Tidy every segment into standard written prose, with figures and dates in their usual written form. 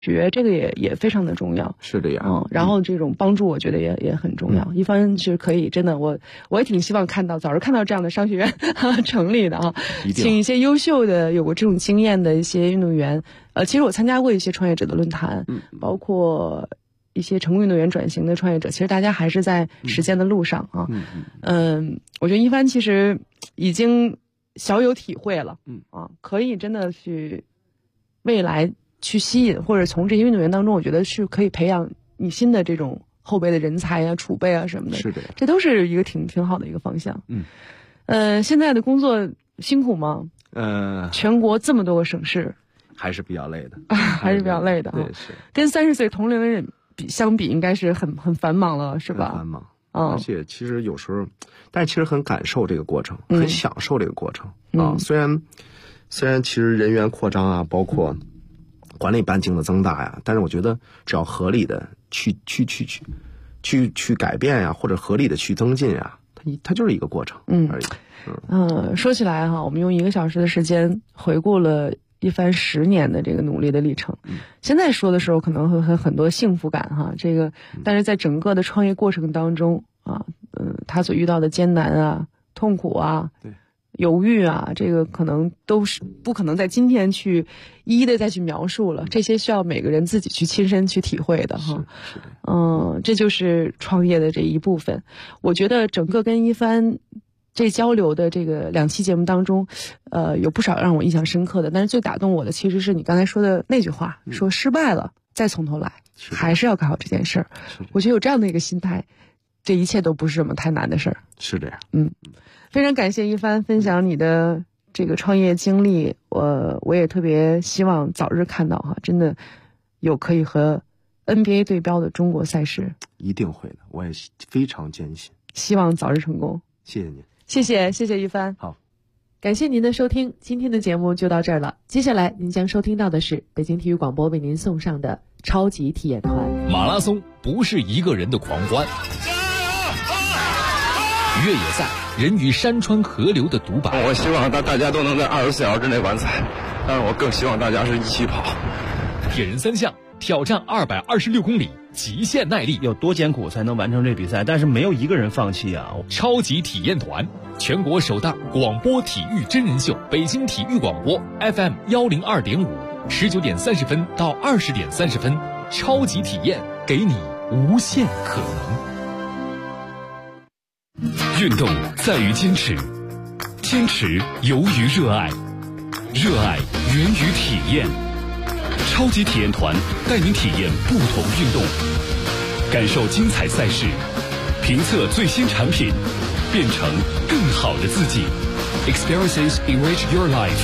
学，这个也非常的重要。 是这样。 然后这种帮助我觉得也很重要。一帆是可以真的，我也挺希望早日看到这样的商学院成立的啊，请一些优秀的有过这种经验的一些运动员。其实我参加过一些创业者的论坛，包括一些成功运动员转型的创业者，其实大家还是在实践的路上啊。我觉得一帆其实已经小有体会了，可以真的去未来去吸引，或者从这些运动员当中，我觉得是可以培养你新的这种后备的人才啊、储备啊什么的。 是的， 这都是一个挺好的一个方向。现在的工作辛苦吗？全国这么多个省市， 还是比较累的， 还是比较累的啊。 对，是跟30岁同龄人相比，应该是很繁忙了，是吧？ 很繁忙。而且其实有时候，但其实很感受这个过程，很享受这个过程啊。虽然其实人员扩张啊，包括管理半径的增大呀，但是我觉得只要合理的去改变呀，或者合理的去增进呀，它就是一个过程而已。 说起来哈，我们用1个小时的时间回顾了一帆10年的这个努力的历程。现在说的时候可能会很多幸福感哈，但是在整个的创业过程当中啊，他所遇到的艰难啊、痛苦啊、犹豫啊，这个可能都是不可能在今天去一一的再去描述了，这些需要每个人自己去亲身去体会的哈。这就是创业的这一部分。我觉得整个跟一帆这交流的这个2期节目当中，有不少让我印象深刻的，但是最打动我的其实是你刚才说的那句话，说失败了再从头来，还是要干好这件事儿。我觉得有这样的一个心态，这一切都不是什么太难的事儿。 是这样。 非常感谢一帆分享你的这个创业经历，我也特别希望早日看到哈，真的有可以和 NBA 对标的中国赛事。 一定会的，我也非常坚信。 希望早日成功。 谢谢您。 谢谢一帆。 好， 感谢您的收听，今天的节目就到这儿了。接下来您将收听到的是北京体育广播为您送上的超级体验团。 马拉松不是一个人的狂欢，越野赛人与山川河流的独白。 我希望大家都能在24小时之内完赛，但是我更希望大家是一起跑。 铁人3项挑战226公里，极限耐力， 有多艰苦才能完成这比赛？但是没有一个人放弃啊！ 超级体验团，全国首档广播体育真人秀，北京体育广播 FM 102.5，19点30分到20点30分，超级体验，给你无限可能。运动在于坚持，坚持由于热爱，热爱源于体验。超级体验团带您体验不同运动，感受精彩赛事，评测最新产品，变成更好的自己。Experiences enrich your life。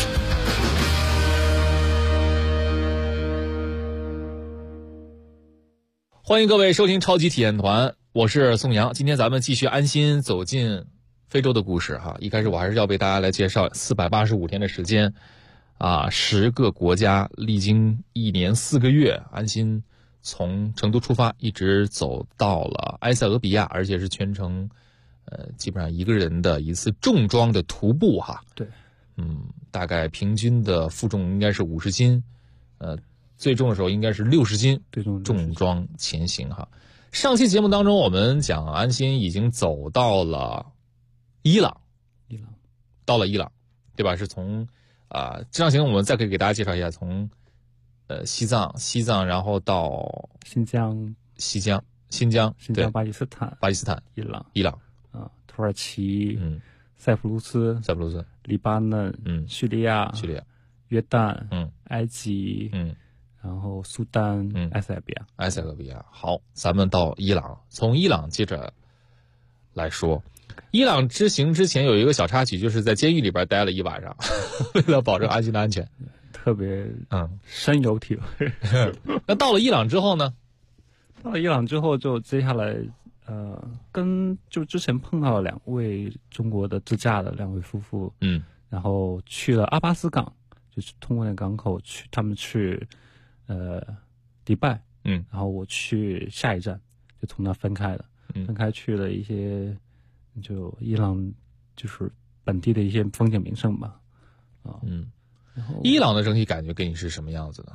欢迎各位收听超级体验团，我是宋阳。今天咱们继续安心走进非洲的故事哈。一开始我还是要为大家来介绍485天的时间。10个国家，历经1年4个月，安心从成都出发，一直走到了埃塞俄比亚，而且是全程，基本上一个人的一次重装的徒步哈。 对， 大概平均的负重应该是50斤，最重的时候应该是60斤，重装前行哈。上期节目当中，我们讲安心已经走到了伊朗，到了伊朗，对吧？是从这趟行我们再可以给大家介绍一下，从西藏，然后到新疆， 巴基斯坦， 伊朗土耳其，塞浦路斯，黎巴嫩，叙利亚，约旦，埃及，然后苏丹，埃塞俄比亚。 好，咱们到伊朗，从伊朗接着来说。伊朗之行之前有一个小插曲，就是在监狱里边待了一晚上，为了保证安心的安全， 特别深有体会。 那到了伊朗之后呢？ 到了伊朗之后，就接下来就之前碰到了2位中国的自驾的2位夫妇，然后去了阿巴斯港，就是通过那港口他们去迪拜，然后我去下一站，就从那分开去了一些。就伊朗就是本地的一些风景名胜吧， 伊朗的整体感觉给你是什么样子的？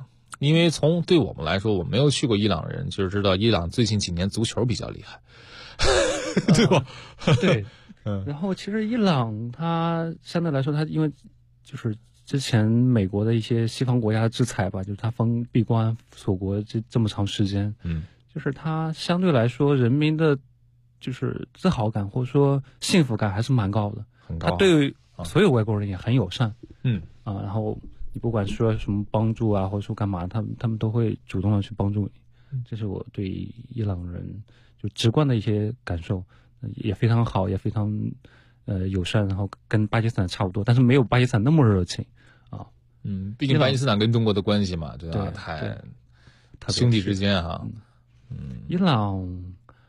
因为对我们来说，我没有去过伊朗人，就是知道伊朗最近几年足球比较厉害，对吧？ 对，然后其实伊朗它相对来说，它因为就是之前美国的一些西方国家的制裁吧，就是它闭关锁国这么长时间，就是它相对来说人民的，就是自豪感或者说幸福感还是蛮高的， 很高。 它对所有外国人也很友善，然后你不管说什么帮助啊，或者说干嘛，他们都会主动的去帮助你，这是我对伊朗人就直观的一些感受，也非常好，也非常友善，然后跟巴基斯坦差不多，但是没有巴基斯坦那么热情啊。 毕竟巴基斯坦跟中国的关系嘛，对吧？太兄弟之间哈。 伊朗，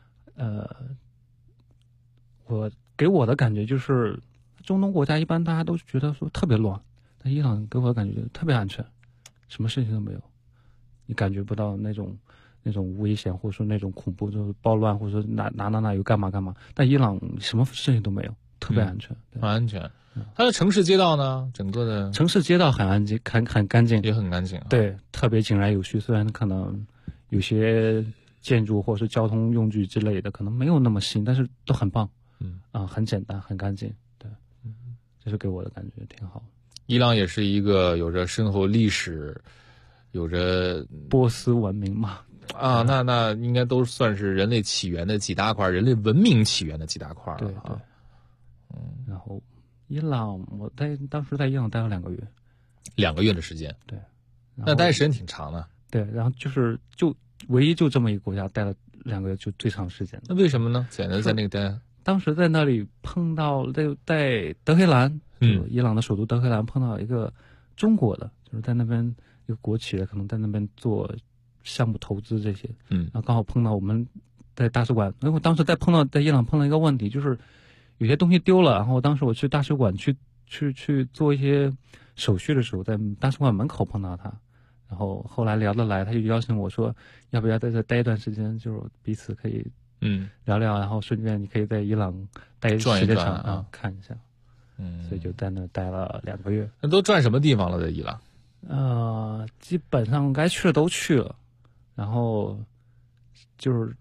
我给我的感觉就是中东国家一般大家都觉得说特别乱，但伊朗给我的感觉特别安全，什么事情都没有，你感觉不到那种危险，或者说那种恐怖，就是暴乱，或者说哪有干嘛干嘛。但伊朗什么事情都没有，特别安全， 很安全。它的城市街道呢，整个的城市街道很安静，很干净， 也很干净。 对，特别井然有序。虽然可能有些建筑或是交通用具之类的可能没有那么新，但是都很棒。很简单，很干净。对，这是给我的感觉挺好。 伊朗也是一个有着深厚历史，有着波斯文明嘛。 那应该都算是人类起源的几大块，人类文明起源的几大块。 对。然后伊朗，我当时在伊朗待了2个月 ，2个月的时间。 对， 那待时间挺长的。 对，然后就唯一就这么一个国家待了2个月，就最长时间。 那为什么呢？选择在那个待？ 当时在那里碰到在德黑兰，伊朗的首都德黑兰碰到一个中国的，就是在那边一个国企的，可能在那边做项目投资这些，然后刚好碰到我们在大使馆，因为我当时在伊朗碰到一个问题，就是有些东西丢了，然后当时我去大使馆去做一些手续的时候，在大使馆门口碰到他，然后后来聊得来，他就邀请我说要不要在这待一段时间，就是彼此可以聊聊，然后顺便你可以在伊朗待时间长看一下，所以就在那待了2个月。 那都转什么地方了？在伊朗？ 基本上该去的都去了，然后就是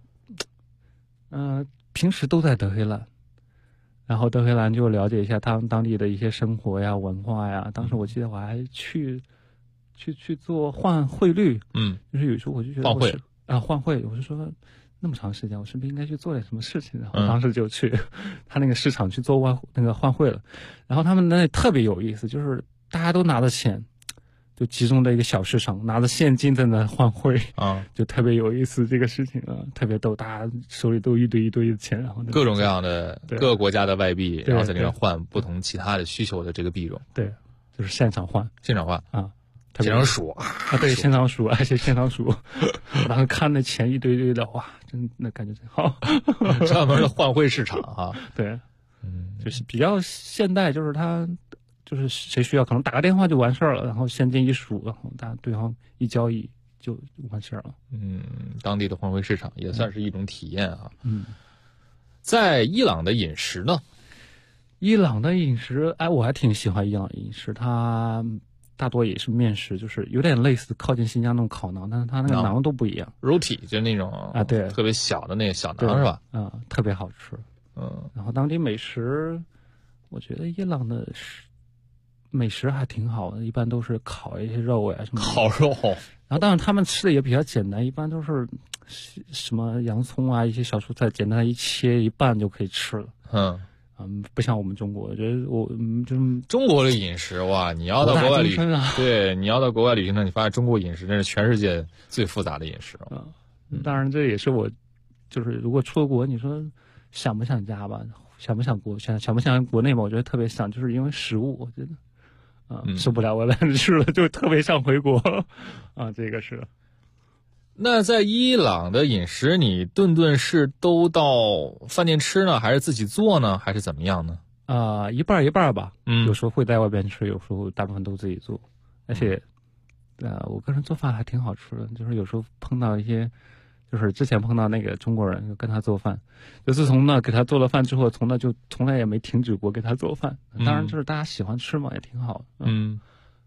平时都在德黑兰，然后德黑兰就了解一下他们当地的一些生活呀、文化呀。当时我记得我还去做换汇率，就是有时候我就觉得换汇，我就说那么长时间，我是不是应该去做点什么事情？然后当时就去他那个市场去做换汇了。然后他们那特别有意思，就是大家都拿着钱，就集中在一个小市场，拿着现金在那换汇就特别有意思。这个事情特别逗，大家手里都一堆的钱，然后各种各样的各个国家的外币，然后在那边换不同其他的需求的这个币种。 对，就是现场换现场数对，现场数，而且现场数，我当时看那钱一堆的，哇，真那感觉真好。 专门的换汇市场对，就是比较现代，就是他就是谁需要可能打个电话就完事儿了，然后现金一数，然后对方一交易就完事儿了。 当地的换汇市场也算是一种体验啊。在伊朗的饮食呢？ 伊朗的饮食，我还挺喜欢伊朗饮食，它大多也是面食，就是有点类似靠近新疆那种烤馕，但是它那个馕都不一样。 roti 就是那种对， 特别小的那个小馕是吧？ 特别好吃。然后当地美食，我觉得伊朗的美食还挺好的，一般都是烤一些肉呀什么烤肉。 然后当然他们吃的也比较简单，一般都是什么洋葱啊一些小蔬菜，简单一切一拌就可以吃了。不像我们中国，我觉得就是中国的饮食哇，你要到国外旅行，对，你要到国外旅行呢，你发现中国饮食真是全世界最复杂的饮食。 当然这也是我，就是如果出了国，你说想不想家吧，想不想国内吧，我觉得特别想，就是因为食物，我觉得受不了我来吃了，就特别想回国这个是。 那在伊朗的饮食，你顿顿是都到饭店吃呢，还是自己做呢，还是怎么样呢？ 一半一半吧。有时候会在外边吃，有时候大部分都自己做。而且，我个人做饭还挺好吃的。就是有时候碰到一些，就是之前碰到那个中国人，就跟他做饭。就自从那给他做了饭之后，从来也没停止过给他做饭。当然，就是大家喜欢吃嘛，也挺好的。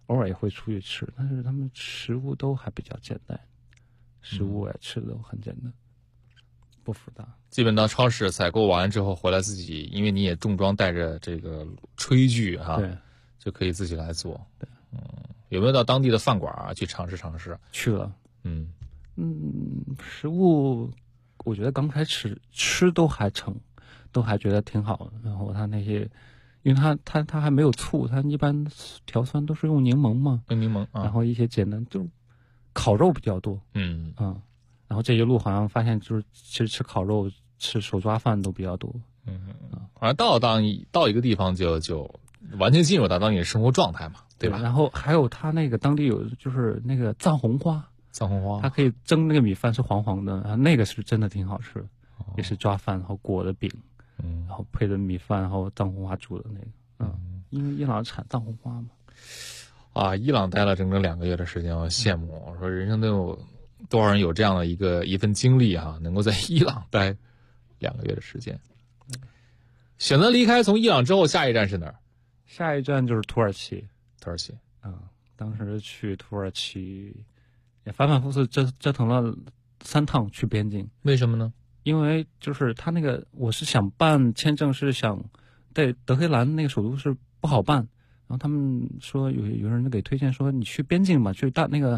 偶尔也会出去吃，但是他们食物都还比较简单，食物也吃的都很简单，不复杂。 基本到超市采购完之后回来自己，因为你也重装带着这个炊具哈， 对， 就可以自己来做。 对， 有没有到当地的饭馆啊去尝试尝试？ 去了，食物我觉得刚开始吃都还成，都还觉得挺好的。然后他那些，因为他还没有醋，他一般调酸都是用柠檬嘛， 用柠檬啊， 然后一些简单就烤肉比较多，然后这一路好像发现就是其实吃烤肉、吃手抓饭都比较多， 而到一个地方就完全进入到当地的生活状态嘛，对吧？ 然后还有他那个当地有就是那个藏红花，它可以蒸那个米饭是黄黄的，然后那个是真的挺好吃的，也是抓饭然后裹的饼，然后配的米饭，然后藏红花煮的那个，因为伊朗产藏红花嘛。 啊，伊朗待了整整2个月的时间，我羡慕。我说人生都有多少人有这样的一份经历啊，能够在伊朗待2个月的时间。选择离开，从伊朗之后，下一站是哪儿？ 下一站就是土耳其。当时去土耳其也反反复复折腾了3趟去边境。 为什么呢？ 因为就是他那个我是想办签证，是想在德黑兰那个首都是不好办，然后他们说有人给推荐说你去边境吧，去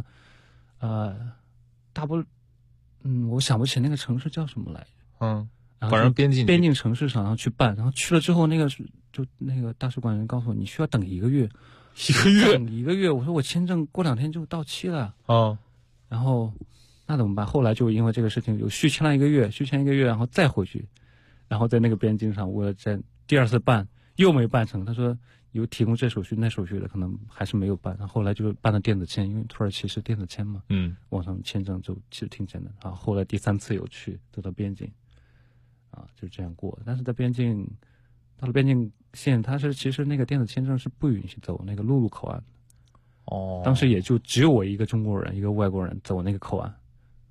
我想不起那个城市叫什么来着。 反正边境城市上，然后去办，然后去了之后，那个大使馆人告诉我，你需要等1个月。等1个月，我说我签证过2天就到期了。然后那怎么办？后来就因为这个事情有续签了1个月，然后再回去，然后在那个边境上，为了在第2次办又没办成。他说有提供这手续那手续的，可能还是没有办。然后后来就办了电子签，因为土耳其是电子签嘛，网上签证就其实挺简单。然后后来第3次有去走到边境。就这样过，但是在到了边境线，其实那个电子签证是不允许走那个陆路口岸的。当时也就只有我一个中国人，一个外国人走那个口岸，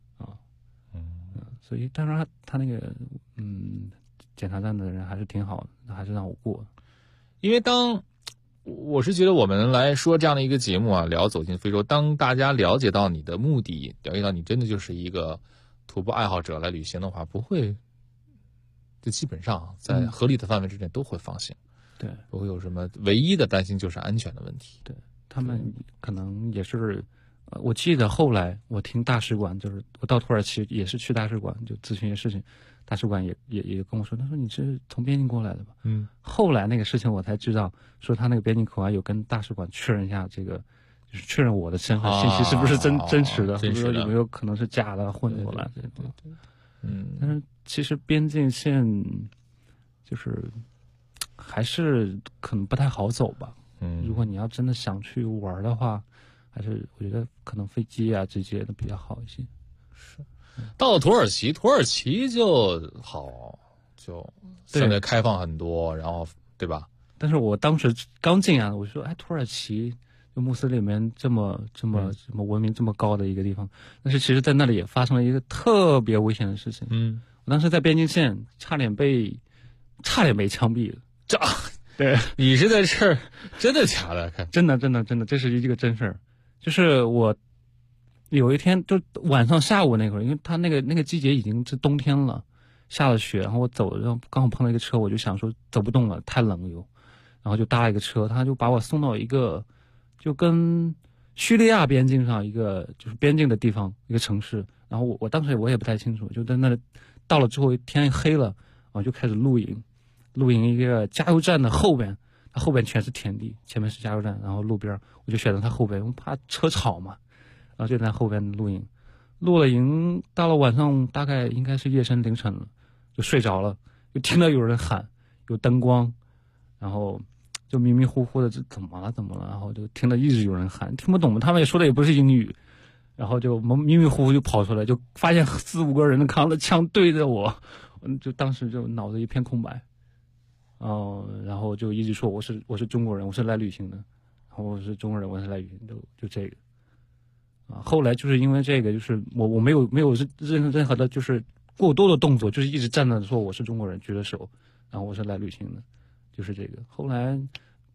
所以当然他那个检查站的人还是挺好的，还是让我过。 因为我是觉得我们来说这样的一个节目啊，聊走进非洲，当大家了解到你的目的，了解到你真的就是一个徒步爱好者来旅行的话，不会。就基本上在合理的范围之内都会放行， 对， 不会有什么唯一的担心就是安全的问题。 对，他们可能也是，我记得后来我听大使馆，就是我到土耳其也是去大使馆就咨询一些事情，大使馆也跟我说，他说你是从边境过来的吧？后来那个事情我才知道，说他那个边境口岸有跟大使馆确认一下这个，就是确认我的身份信息是不是真实的，或者说有没有可能是假的混过来。对。但是其实边境线就是还是可能不太好走吧。如果你要真的想去玩的话，还是我觉得可能飞机啊这些的比较好一些。 是，到了土耳其就好，就相对开放很多，然后对吧？ 但是我当时刚进啊，我说土耳其。就穆斯林里面这么文明这么高的一个地方，但是其实在那里也发生了一个特别危险的事情。我当时在边境线差点被枪毙了。对， 你是在这儿真的假的？ 真的，这是一个真事儿。就是我有一天就晚上下午那会儿，因为他那个季节已经是冬天了，下了雪，然后我走，然后刚好碰到一个车，我就想说走不动了，太冷又，然后就搭了一个车，他就把我送到一个。就跟叙利亚边境上一个就是边境的地方一个城市，然后我当时我也不太清楚，就在那里到了之后天黑了，我就开始露营一个加油站的后边，它后边全是田地，前面是加油站，然后路边我就选择它后边，我怕车吵嘛，然后就在后边露营，露了营到了晚上大概应该是夜深凌晨了，就睡着了，就听到有人喊，有灯光，然后。就迷迷糊糊的，这怎么了？然后就听到一直有人喊，听不懂，他们也说的也不是英语，然后就迷迷糊糊就跑出来，就发现4、5个人扛着枪对着我，就当时就脑子一片空白，然后就一直说我是中国人，我是来旅行的，然后我是中国人，我是来旅行的，就这个，后来就是因为这个，就是我没有任何的就是过多的动作，就是一直站着说我是中国人，举着手，然后我是来旅行的。就是这个，后来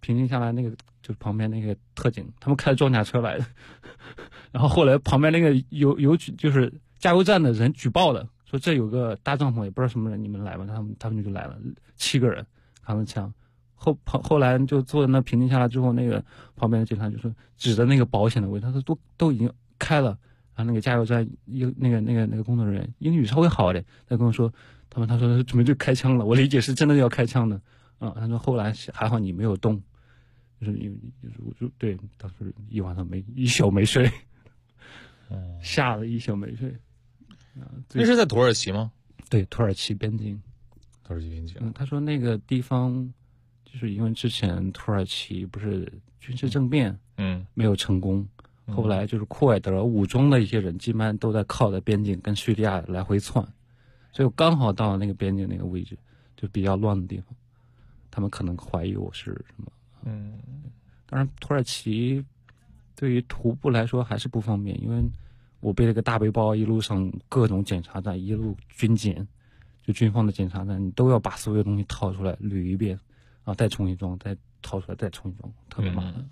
平静下来，那个就是旁边那个特警，他们开着装甲车来的，然后后来旁边那个就是加油站的人举报的，说这有个大帐篷，也不知道什么人，你们来吧，他们就来了，7个人扛着枪。后来就坐在那平静下来之后，那个旁边的警察就说指着那个保险的位置，他说都已经开了。然后那个加油站那个工作人员英语稍微好一点，他跟我说他说准备就开枪了，我理解是真的要开枪的啊。他说后来还好你没有动，就是因为就是对，当时一晚上一宿没睡，吓了一宿没睡。 那是在土耳其吗？ 对，土耳其边境。 土耳其边境。 他说那个地方。就是因为之前土耳其不是军事政变，没有成功，后来就是库尔德武装的一些人，基本上都在靠在边境跟叙利亚来回窜，所以我刚好到了那个边境那个位置，就比较乱的地方，他们可能怀疑我是什么。当然土耳其对于徒步来说还是不方便，因为我背了个大背包，一路上各种检查站，一路军检，就军方的检查站，你都要把所有东西掏出来捋一遍。再重新装，再掏出来，再重新装，特别麻烦。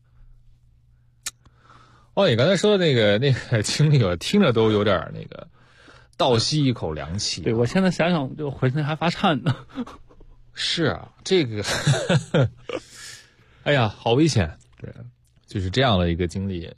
你刚才说的那个经历，我听着都有点那个倒吸一口凉气。 对，我现在想想就浑身还发颤呢。 是啊，这个，哎呀，好危险。对，就是这样的一个经历，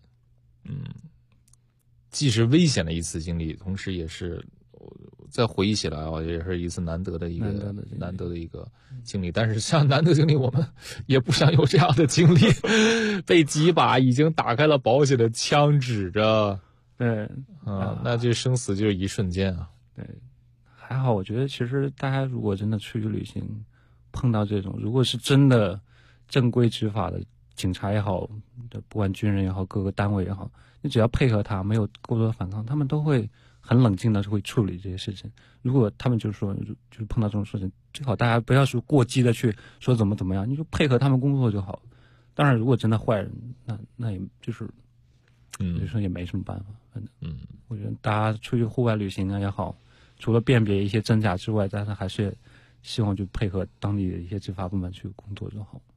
既是危险的一次经历，同时也是。再回忆起来也是一次难得的一个经历。但是像难得经历，我们也不想有这样的经历，被几把已经打开了保险的枪指着。 对， 那这生死就是一瞬间啊。 对，还好，我觉得其实大家如果真的出去旅行，碰到这种，如果是真的正规执法的警察也好，不管军人也好，各个单位也好，你只要配合他，没有过多的反抗，他们都会。很冷静的会处理这些事情。如果他们就是说，就是碰到这种事情，最好大家不要说过激的去说怎么样，你就配合他们工作就好。当然，如果真的坏人，那也就是，有时候也没什么办法。反正，我觉得大家出去户外旅行啊也好，除了辨别一些真假之外，但是还是希望就配合当地的一些执法部门去工作就好。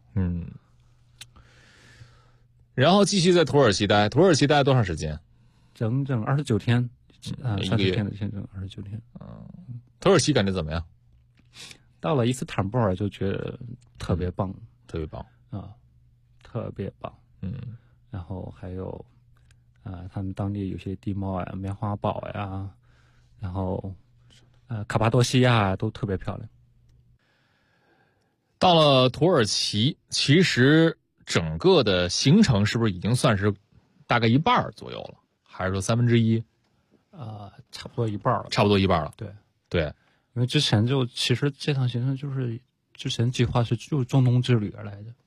然后继续在土耳其待多长时间？ 整整29天。30天的签证，29天。 土耳其感觉怎么样？ 到了伊斯坦布尔就觉得特别棒， 特别棒特别棒。然后还有他们当地有些地貌呀、棉花堡呀，然后卡帕多西亚都特别漂亮。 到了土耳其，其实整个的行程是不是已经算是大概一半左右了？还是说1/3？ 差不多一半了。 差不多一半了。对， 因为之前其实这趟行程就是之前计划就是中东之旅而来的。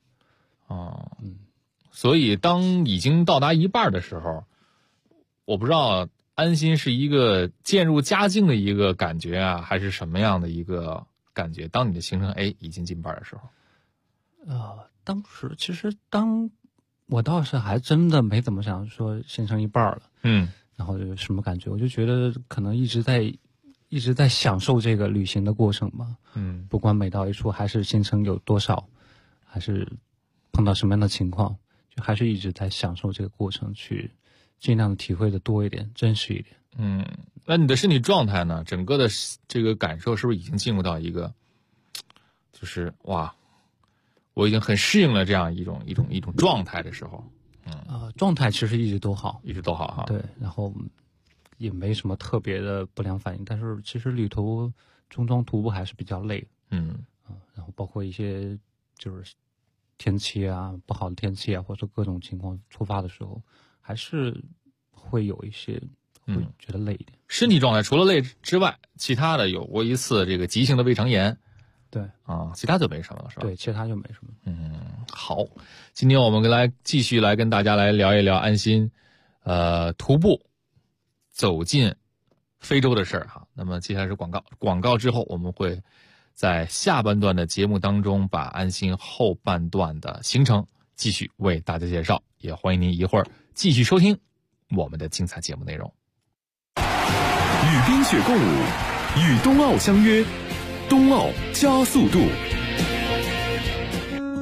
所以当已经到达一半的时候，我不知道安心是一个渐入佳境的一个感觉啊，还是什么样的一个感觉？当你的行程已经近半的时候， 当时其实我倒是还真的没怎么想说行程一半了。然后有什么感觉？我就觉得可能一直在享受这个旅行的过程吧。不管每到一处还是行程有多少，还是碰到什么样的情况，就还是一直在享受这个过程，去尽量的体会的多一点，真实一点。 那你的身体状态呢？整个的这个感受是不是已经进入到一个，就是哇，我已经很适应了这样一种状态的时候？ 状态其实一直都好哈。 对，然后也没什么特别的不良反应，但是其实旅途中徒步还是比较累。然后包括一些就是天气啊，不好的天气啊，或者各种情况出发的时候，还是会有一些会觉得累一点。 身体状态除了累之外，其他的有过一次这个急性的胃肠炎。 对其他就没什么了，是吧？ 对，其他就没什么。 好，今天我们继续来跟大家来聊一聊安心，徒步走进非洲的事儿哈。那么接下来是广告之后，我们会在下半段的节目当中把安心后半段的行程继续为大家介绍，也欢迎您一会儿继续收听我们的精彩节目内容。 与冰雪共舞，与冬奥相约，冬奥加速度。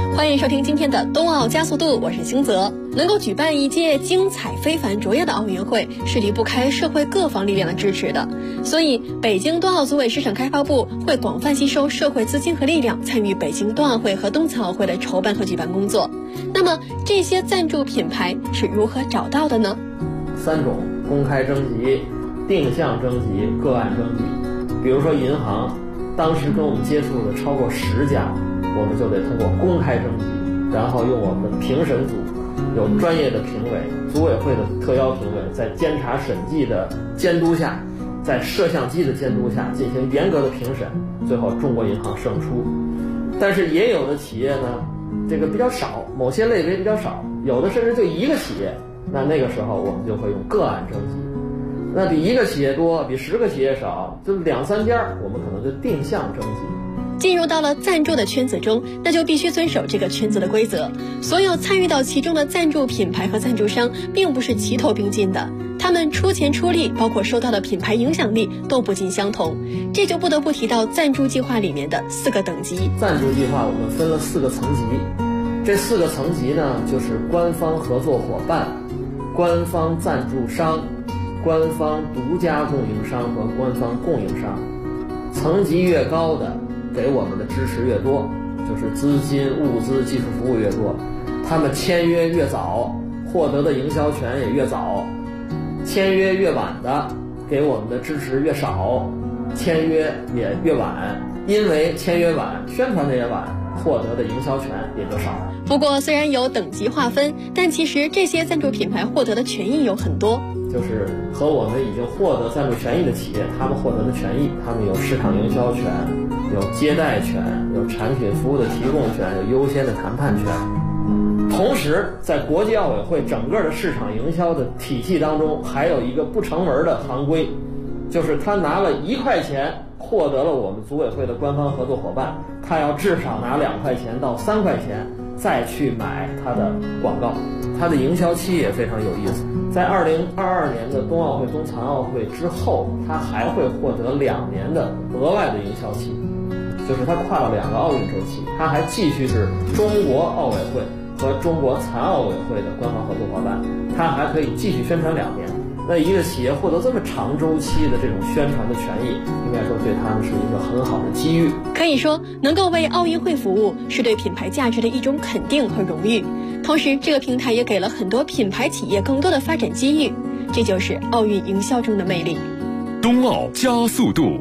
欢迎收听今天的冬奥加速度，我是星泽。能够举办一届精彩非凡卓越的奥运会，是离不开社会各方力量的支持的。所以，北京冬奥组委市场开发部会广泛吸收社会资金和力量，参与北京冬奥会和冬残奥会的筹办和举办工作。那么，这些赞助品牌是如何找到的呢 ？3种：公开征集、定向征集、个案征集。比如说银行，当时跟我们接触的超过10家，我们就得通过公开征集，然后用我们的评审组，有专业的评委，组委会的特邀评委，在监察审计的监督下，在摄像机的监督下进行严格的评审，最后中国银行胜出。但是也有的企业呢，这个比较少，某些类别比较少，有的甚至就1个企业，那个时候我们就会用个案征集。那比1个企业多，比10个企业少，就2、3家，我们可能就定向征集。 进入到了赞助的圈子中，那就必须遵守这个圈子的规则。所有参与到其中的赞助品牌和赞助商，并不是齐头并进的，他们出钱出力，包括收到的品牌影响力都不尽相同。这就不得不提到赞助计划里面的4个等级。 赞助计划我们分了4个层级，这4个层级呢，就是官方合作伙伴、官方赞助商、官方独家供应商和官方供应商。层级越高的，给我们的支持越多，就是资金、物资、技术服务越多，他们签约越早，获得的营销权也越早；签约越晚的，给我们的支持越少，签约也越晚。因为签约晚，宣传的也晚，获得的营销权也就少。 不过虽然有等级划分，但其实这些赞助品牌获得的权益有很多。 就是和我们已经获得赞助权益的企业，他们获得的权益，他们有市场营销权，有接待权，有产品服务的提供权，有优先的谈判权。同时，在国际奥委会整个的市场营销的体系当中，还有一个不成文的行规，就是他拿了1块钱获得了我们组委会的官方合作伙伴，他要至少拿2块钱到3块钱再去买他的广告。他的营销期也非常有意思，在2022年的冬奥会、冬残奥会之后，他还会获得2年的额外的营销期，就是他跨了2个奥运周期，他还继续是中国奥委会和中国残奥委会的官方合作伙伴，他还可以继续宣传2年。那一个企业获得这么长周期的这种宣传的权益，应该说对他们是一个很好的机遇。 可以说，能够为奥运会服务，是对品牌价值的一种肯定和荣誉。同时，这个平台也给了很多品牌企业更多的发展机遇，这就是奥运营销中的魅力。 冬奥加速度。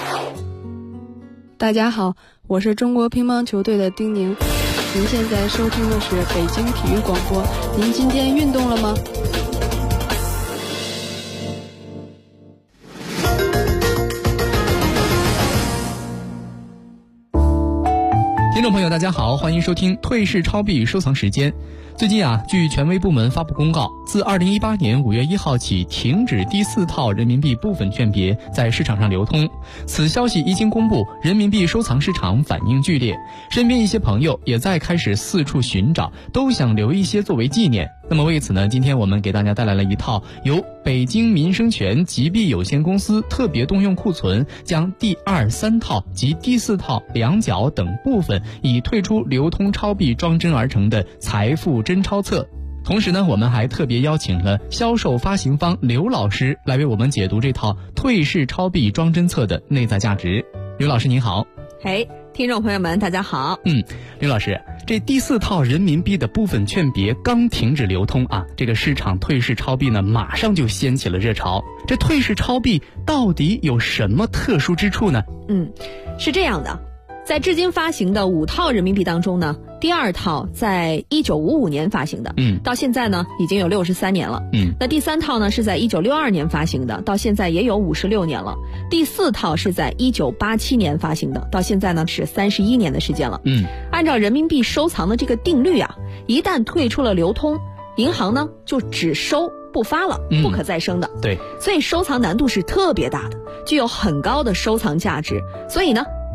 大家好，我是中国乒乓球队的丁宁。您现在收听的是北京体育广播。您今天运动了吗？ 听众朋友大家好，欢迎收听退市超币收藏时间。最近据权威部门发布公告，自2018年5月1号起停止第4套人民币部分券别在市场上流通。此消息一经公布，人民币收藏市场反应剧烈，身边一些朋友也在开始四处寻找，都想留一些作为纪念。那么为此呢，今天我们给大家带来了一套由北京民生权集币有限公司特别动用库存，将第2、3套及第4套2角等部分已退出流通超币装帧而成的财富真钞册。同时呢，我们还特别邀请了销售发行方刘老师来为我们解读这套退市超币装帧册的内在价值。刘老师您好。 听众朋友们大家好。 刘老师，这第4套人民币的部分券别刚停止流通这个市场退市超币呢马上就掀起了热潮。这退市超币到底有什么特殊之处呢？ 是这样的，在至今发行的5套人民币当中呢，第2套在1955年发行的，到现在呢已经有63年了。那第3套呢是在1962年发行的，到现在也有56年了。第4套是在1987年发行的，到现在呢是31年的时间了。按照人民币收藏的这个定律一旦退出了流通，银行呢就只收不发了，不可再生的。 对， 所以收藏难度是特别大的，具有很高的收藏价值。所以呢，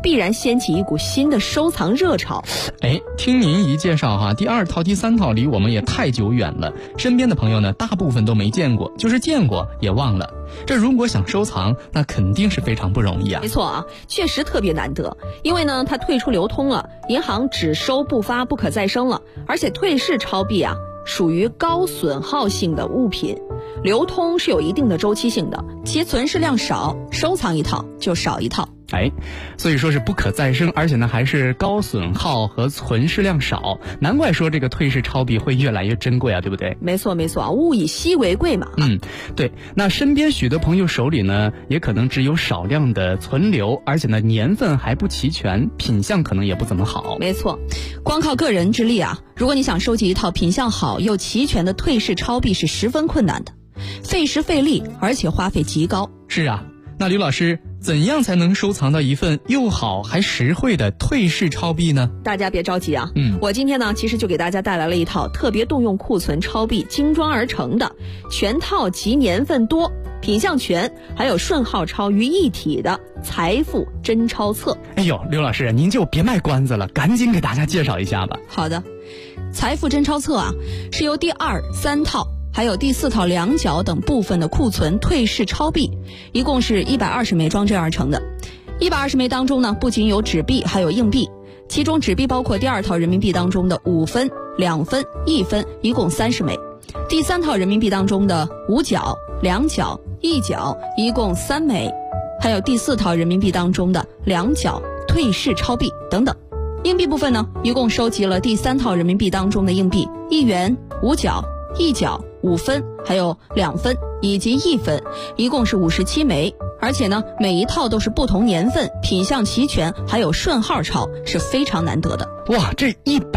必然掀起一股新的收藏热潮。 听您一介绍哈，第2套、第3套离我们也太久远了，身边的朋友呢，大部分都没见过，就是见过也忘了。这如果想收藏，那肯定是非常不容易啊。 没错啊，确实特别难得，因为呢，它退出流通了，银行只收不发，不可再生了，而且退市钞币啊，属于高损耗性的物品，流通是有一定的周期性的，其存世量少，收藏一套就少一套。 所以说是不可再生，而且呢还是高损耗和存世量少，难怪说这个退市钞币会越来越珍贵啊，对不对？ 没错啊，物以稀为贵嘛。 对。那身边许多朋友手里呢，也可能只有少量的存留，而且呢年份还不齐全，品相可能也不怎么好。 没错，光靠个人之力啊，如果你想收集一套品相好又齐全的退市钞币是十分困难的，费时费力，而且花费极高。 是啊，那刘老师，怎样才能收藏到一份又好还实惠的退市钞币呢？ 大家别着急啊，我今天呢其实就给大家带来了一套特别动用库存钞币精装而成的全套集年份多、品相全还有顺号钞于一体的财富真钞册。 刘老师，您就别卖关子了，赶紧给大家介绍一下吧。 好的，财富真钞册啊，是由第2、3套还有第4套两角等部分的库存退市钞币，一共是120枚装帧而成的。120枚当中呢，不仅有纸币，还有硬币，其中纸币包括第2套人民币当中的5分、2分、1分，一共30枚；第3套人民币当中的5角、2角、1角，一共3枚；还有第4套人民币当中的2角退市钞币等等。硬币部分呢，一共收集了第3套人民币当中的硬币1元、5角、1角、5分，还有2分以及1分，一共是57枚。而且呢，每一套都是不同年份、品相齐全，还有顺号钞，是非常难得的。 哇，这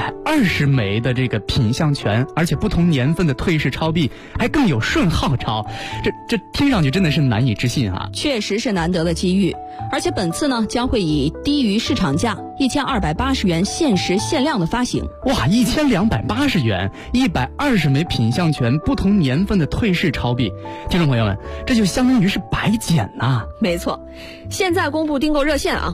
120枚的这个品相全，而且不同年份的退市钞币，还更有顺号钞，这听上去真的是难以置信啊！ 确实是难得的机遇，而且本次呢将会以低于市场价1280元限时限量的发行。 哇，1280元，120枚品相全、不同年份的退市钞币，听众朋友们，这就相当于是白捡呐！ 没错，现在公布订购热线啊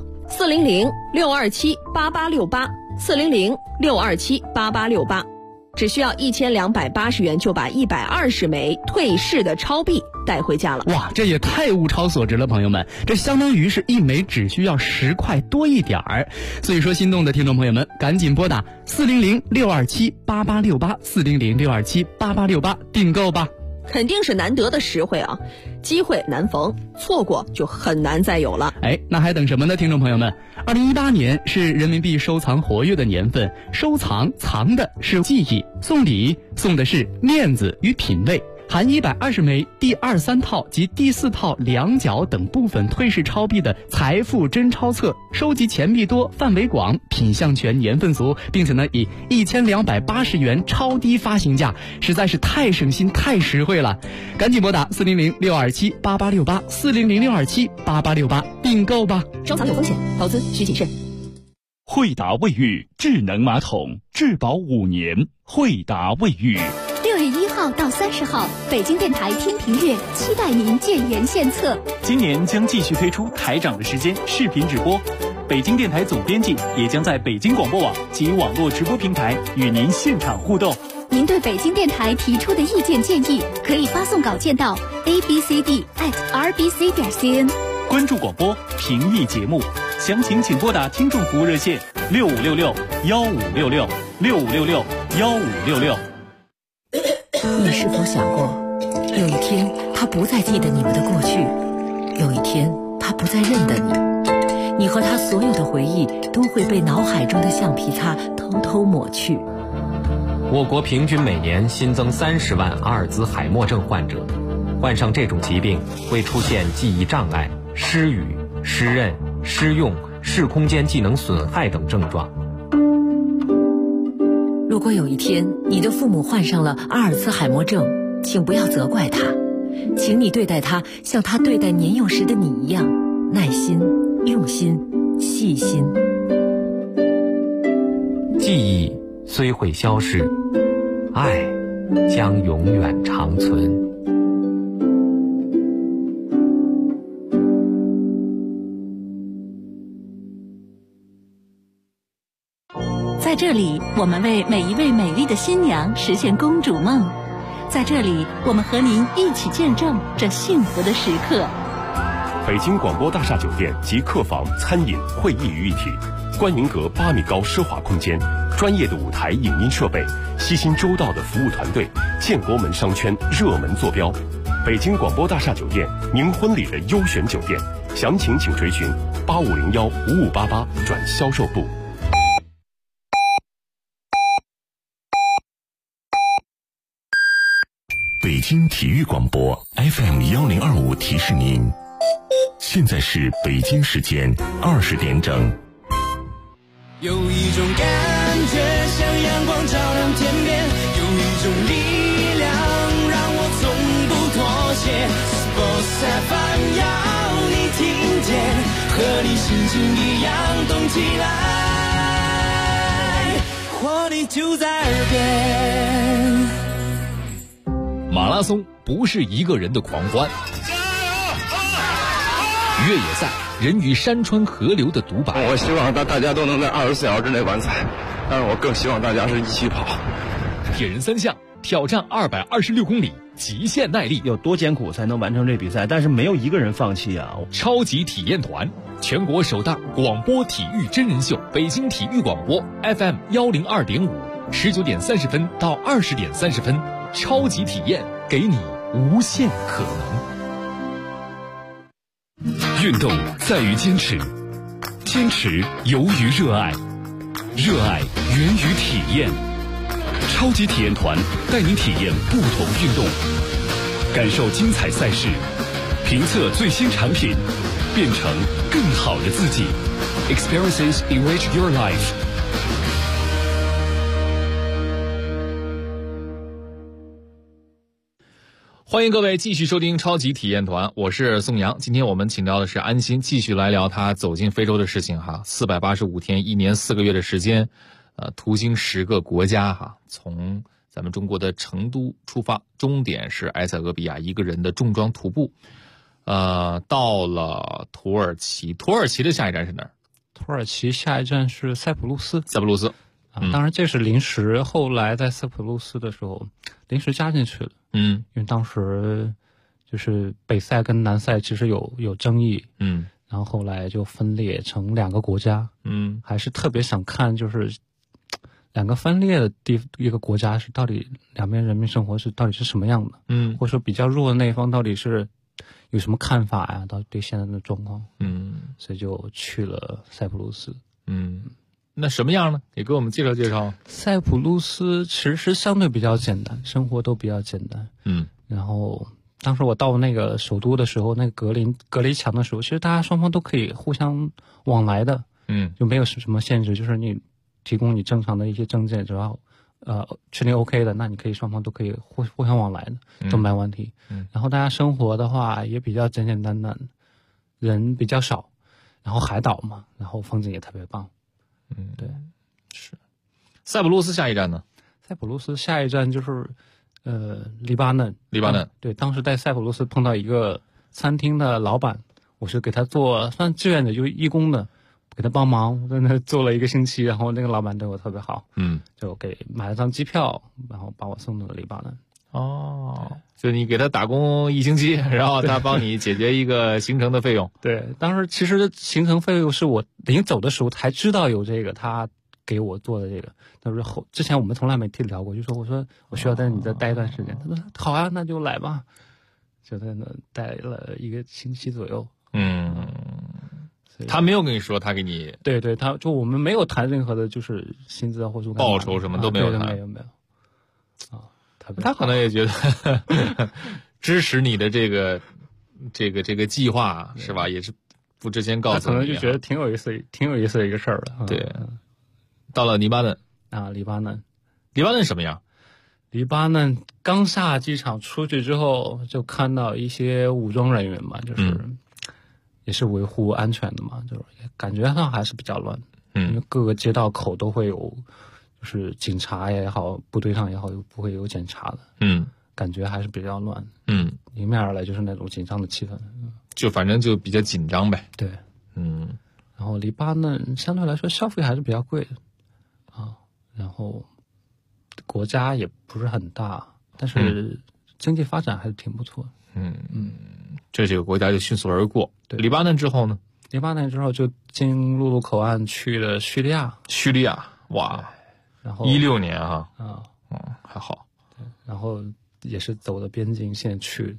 ，400-627-8868，400-627-8868，只需要1280元就把120枚退市的钞币带回家了。 哇，这也太物超所值了，朋友们，这相当于是一枚只需要10块多一点儿。所以说，心动的听众朋友们，赶紧拨打400-627-8868，400-627-8868订购吧。 肯定是难得的实惠啊，机会难逢，错过就很难再有了。 那还等什么呢，听众朋友们？2018年是人民币收藏活跃的年份，收藏藏的是记忆，送礼送的是面子与品味。含120枚第2、3套及第4套两角等部分退市钞币的财富真钞册，收集钱币多、范围广、品相全、年份足，并且呢以1280元超低发行价，实在是太省心、太实惠了。赶紧拨打400-627-8868，400-627-8868订购吧。 收藏有风险，投资需谨慎。 惠达卫浴智能马桶，质保5年。惠达卫浴。 6月1号到30号，北京电台听评乐期待您建言献策。 今年将继续推出台长的时间视频直播，北京电台总编辑也将在北京广播网及网络直播平台与您现场互动。 您对北京电台提出的意见建议，可以发送稿件到 abcd@rbc.cn。 关注广播，评议节目，详情请拨打听众服务热线6566-1566，6566-1566。 你是否想过，有一天他不再记得你们的过去，有一天他不再认得你，你和他所有的回忆都会被脑海中的橡皮擦偷偷抹去。 我国平均每年新增30万阿尔兹海默症患者，患上这种疾病会出现记忆障碍、失语、失认、失用、视空间技能损害等症状。 如果有一天你的父母患上了阿尔兹海默症，请不要责怪他，请你对待他像他对待年幼时的你一样，耐心、用心、细心。 记忆虽会消逝，爱将永远长存。 在这里，我们为每一位美丽的新娘实现公主梦。在这里，我们和您一起见证这幸福的时刻。 北京广播大厦酒店集客房、餐饮、会议于一体，观云阁8米高奢华空间，专业的舞台影音设备，悉心周到的服务团队，建国门商圈热门坐标。北京广播大厦酒店，您婚礼的优选酒店，详情请垂询8501-5588转销售部。北京体育广播 FM1025提示您，现在是北京时间20点整。 有一种感觉像阳光照亮天边，有一种力量让我从不妥协。Sports FM 要你听见，和你心情一样动起来，活力就在耳边。 马拉松不是一个人的狂欢，越野赛人与山川河流的独白。 我希望大家都能在24小时之内完赛，但是我更希望大家是一起跑。 铁人三项挑战226公里，极限耐力， 有多艰苦才能完成这比赛？但是没有一个人放弃啊！ 超级体验团，全国首档广播体育真人秀，北京体育广播 FM102.5，19点30分到20点30分，超级体验，给你无限可能。运动在于坚持，坚持由于热爱，热爱源于体验。超级体验团带您体验不同运动，感受精彩赛事，评测最新产品，变成更好的自己。Experiences enrich your life。 欢迎各位继续收听超级体验团，我是宋阳。今天我们请到的是安心，继续来聊他走进非洲的事情哈。485天，1年4个月的时间，途经10个国家哈，从咱们中国的成都出发，终点是埃塞俄比亚，一个人的重装徒步，到了土耳其。土耳其的下一站是哪儿？ 土耳其下一站是塞浦路斯。 塞浦路斯。 当然这是临时，后来在塞浦路斯的时候临时加进去了。因为当时就是北塞跟南塞其实有争议。然后后来就分裂成2个国家。还是特别想看就是2个分裂的一个国家是到底两边人民生活是到底是什么样的。或者说比较弱的那一方到底是有什么看法呀？到底对现在的状况。所以就去了塞浦路斯。 那什么样呢？也给我们介绍介绍。 塞浦路斯其实相对比较简单，生活都比较简单。然后当时我到那个首都的时候，那个隔离墙的时候，其实大家双方都可以互相往来的。就没有什么限制，就是你提供你正常的一些证件，只要确定 OK 的，那你可以双方都可以互相往来的，都没问题。然后大家生活的话也比较简简单单，人比较少，然后海岛嘛，然后风景也特别棒。对， 是。塞浦路斯下一站呢？ 塞浦路斯下一站就是黎巴嫩。黎巴嫩。对，当时在塞浦路斯碰到一个餐厅的老板，我是给他做算志愿者，就义工的，给他帮忙，在那做了1个星期，然后那个老板对我特别好。就给买了张机票，然后把我送到了黎巴嫩。 就你给他打工1星期，然后他帮你解决一个行程的费用。 对，当时其实行程费用是我临走的时候才知道有这个，他给我做的这个。但是之前我们从来没聊过，就说我说我需要在你这待一段时间，他说好啊，那就来吧，就在那待了1个星期左右。 他没有跟你说他给你？ 对，他就我们没有谈任何的就是薪资啊或者报酬什么都没有谈。 没有。 他可能也觉得支持你的这个计划是吧？也是不之前告诉你， 他可能就觉得挺有意思的一个事儿了。 对，到了黎巴嫩黎巴嫩什么样？ 黎巴嫩刚下机场出去之后，就看到一些武装人员嘛，就是也是维护安全的嘛，就是感觉上还是比较乱。因为各个街道口都会有。就是警察也好，部队上也好，不会有检查的。感觉还是比较乱。迎面而来就是那种紧张的气氛。 就反正就比较紧张呗。 对。然后黎巴嫩相对来说消费还是比较贵的。 后国家也不是很大，但是经济发展还是挺不错的。 这几个国家就迅速而过。对，黎巴嫩之后呢？ 黎巴嫩之后就经陆路口岸去了叙利亚。 叙利亚，哇！ 然后 16年哈。还好。 对，然后也是走的边境线去。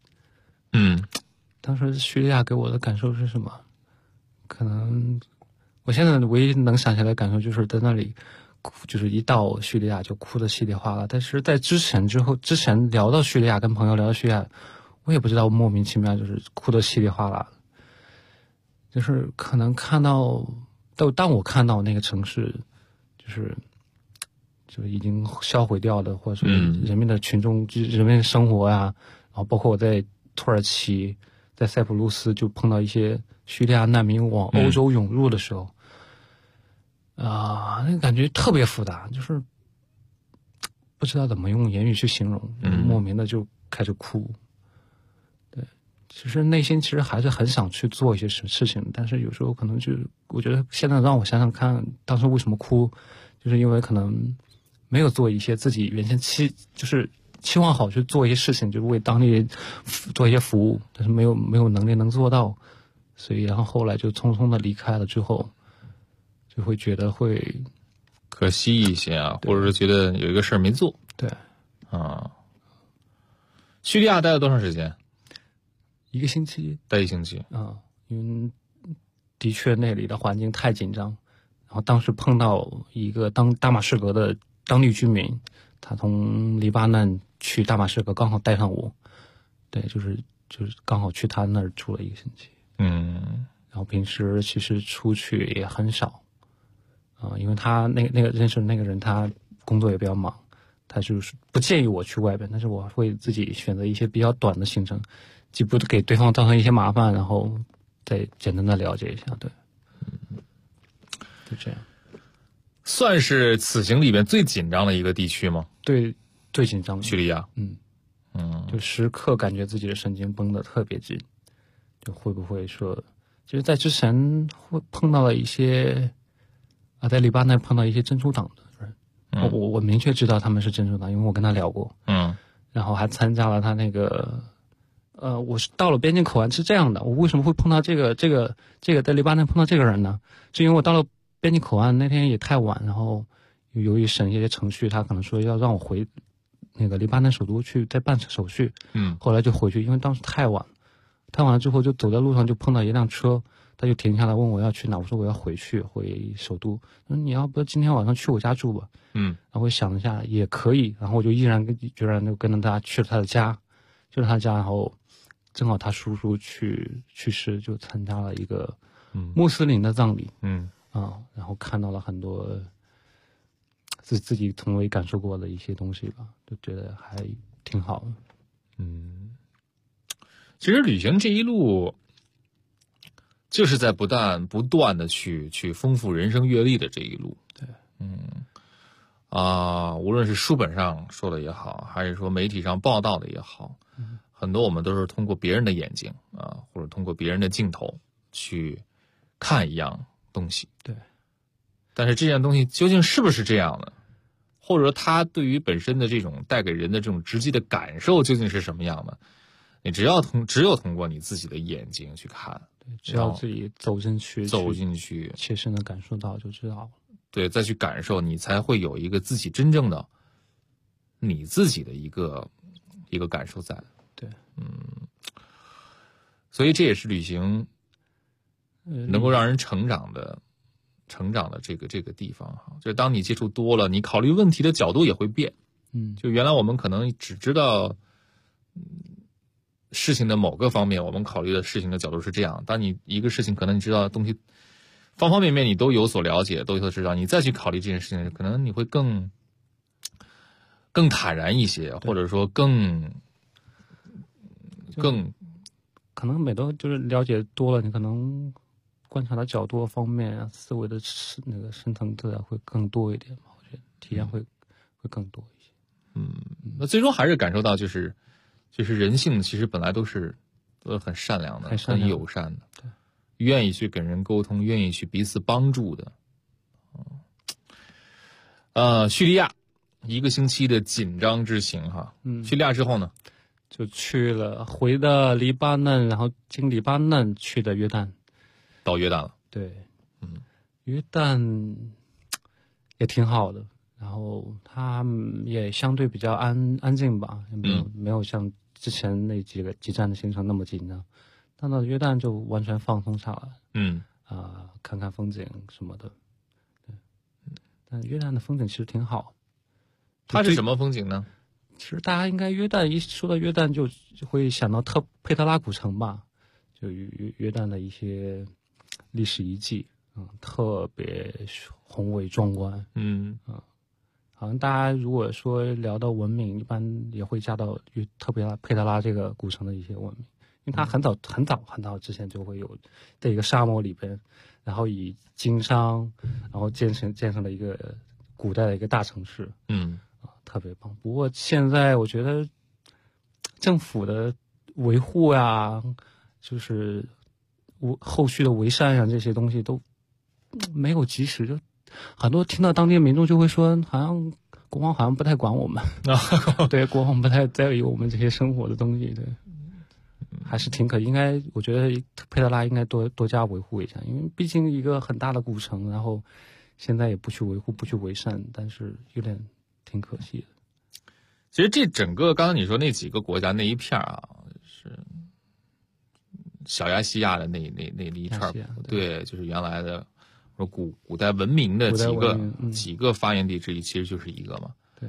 当时叙利亚给我的感受是什么？可能我现在唯一能想起来的感受就是在那里，就是一到叙利亚就哭得稀里哗啦。但是在之前聊到叙利亚，跟朋友聊到叙利亚，我也不知道莫名其妙就是哭得稀里哗啦。就是可能当我看到那个城市，就是已经销毁掉的，或者是人民的人民的生活呀，然后包括我在土耳其，在塞浦路斯就碰到一些叙利亚难民往欧洲涌入的时候，那个感觉特别复杂，就是不知道怎么用言语去形容，莫名的就开始哭。对，其实内心其实还是很想去做一些事情，但是有时候可能我觉得现在让我想想看，当时为什么哭，就是因为可能没有做一些自己原先期望好去做一些事情，就是为当地人做一些服务，但是没有能力能做到，所以然后后来就匆匆的离开了之后，就会觉得会可惜一些啊，或者是觉得有一个事儿没做。 对， 叙利亚待了多长时间 ？1个星期。 待1星期。 因为的确那里的环境太紧张，然后当时碰到一个大马士革的当地居民，他从黎巴嫩去大马士革，刚好带上我，对，就是刚好去他那儿住了1个星期。然后平时其实出去也很少，因为他那个认识的那个人，他工作也比较忙，他就是不建议我去外边，但是我会自己选择一些比较短的行程，既不给对方造成一些麻烦，然后再简单的了解一下，对，就这样。 算是此行里边最紧张的一个地区吗？ 对，最紧张的叙利亚。 就时刻感觉自己的神经绷得特别紧，就会不会说，就是在之前会碰到了一些在黎巴嫩碰到一些真主党的人，我明确知道他们是真主党，因为我跟他聊过，然后还参加了他那个，我是到了边境口岸是这样的，我为什么会碰到这个在黎巴嫩碰到这个人呢？是因为我到了边境口岸那天也太晚，然后由于审一些程序，他可能说要让我回那个黎巴嫩首都去再办手续，后来就回去，因为当时太晚了之后就走在路上就碰到一辆车，他就停下来问我要去哪，我说我要回首都，你要不今天晚上去我家住吧，然后我想了一下也可以，然后我就毅然决然就跟着他去了他的家，然后正好他叔叔去世，就参加了一个穆斯林的葬礼，然后看到了很多自己从未感受过的一些东西吧，就觉得还挺好的。 其实旅行这一路就是在不断的去丰富人生阅历的这一路。 对， 无论是书本上说的也好，还是说媒体上报道的也好，很多我们都是通过别人的眼睛或者通过别人的镜头去看一样东西。 对， 但是这样东西究竟是不是这样的，或者说它对于本身的这种带给人的这种直接的感受究竟是什么样的，你只有通过你自己的眼睛去看， 只要自己走进去，切身的感受到就知道了。 对，再去感受，你才会有一个自己真正的你自己的一个感受在。 对， 所以这也是旅行能够让人成长的这个地方哈。就是当你接触多了，你考虑问题的角度也会变。就原来我们可能只知道事情的某个方面，我们考虑的事情的角度是这样。当你一个事情可能你知道的东西方方面面你都有所了解，都有所知道，你再去考虑这件事情，可能你会更坦然一些，或者说更可能每都就是了解多了，你可能观察的角度方面思维的那个深层次会更多一点嘛，我觉得体验会更多一些。 那最终还是感受到就是人性其实本来都是很善良的，很友善的， 对， 愿意去跟人沟通，愿意去彼此帮助的。 叙利亚1个星期的紧张之行哈。叙利亚之后呢， 就回的黎巴嫩，然后经黎巴嫩去的约旦， 到约旦了。 对，约旦也挺好的，然后它也相对比较安静吧，没有像之前那几站的行程那么紧张。但到约旦就完全放松下来，看看风景什么的。对，但约旦的风景其实挺好。 它是什么风景呢？ 其实大家应该一说到约旦就会想到佩特拉古城吧，就约旦的一些历史遗迹，特别宏伟壮观。好像大家如果说聊到文明，一般也会加到佩特拉这个古城的一些文明，因为它很早之前就会有在一个沙漠里边，然后以经商，然后建成了一个古代的一个大城市。特别棒。不过现在我觉得政府的维护呀，就是后续的维善呀，这些东西都没有及时。就很多听到当地的民众就会说，好像国王好像不太管我们，对，国王不太在意我们这些生活的东西，对，还是应该，我觉得佩特拉应该多加维护一下，因为毕竟一个很大的古城，然后现在也不去维护，不去维善，但是有点挺可惜的。 其实这整个刚刚你说那几个国家那一片啊，是小亚细亚的那一串，对，就是原来的古代文明的几个发源地之一，其实就是一个嘛。 对，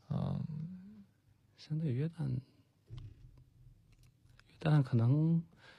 相对约旦可能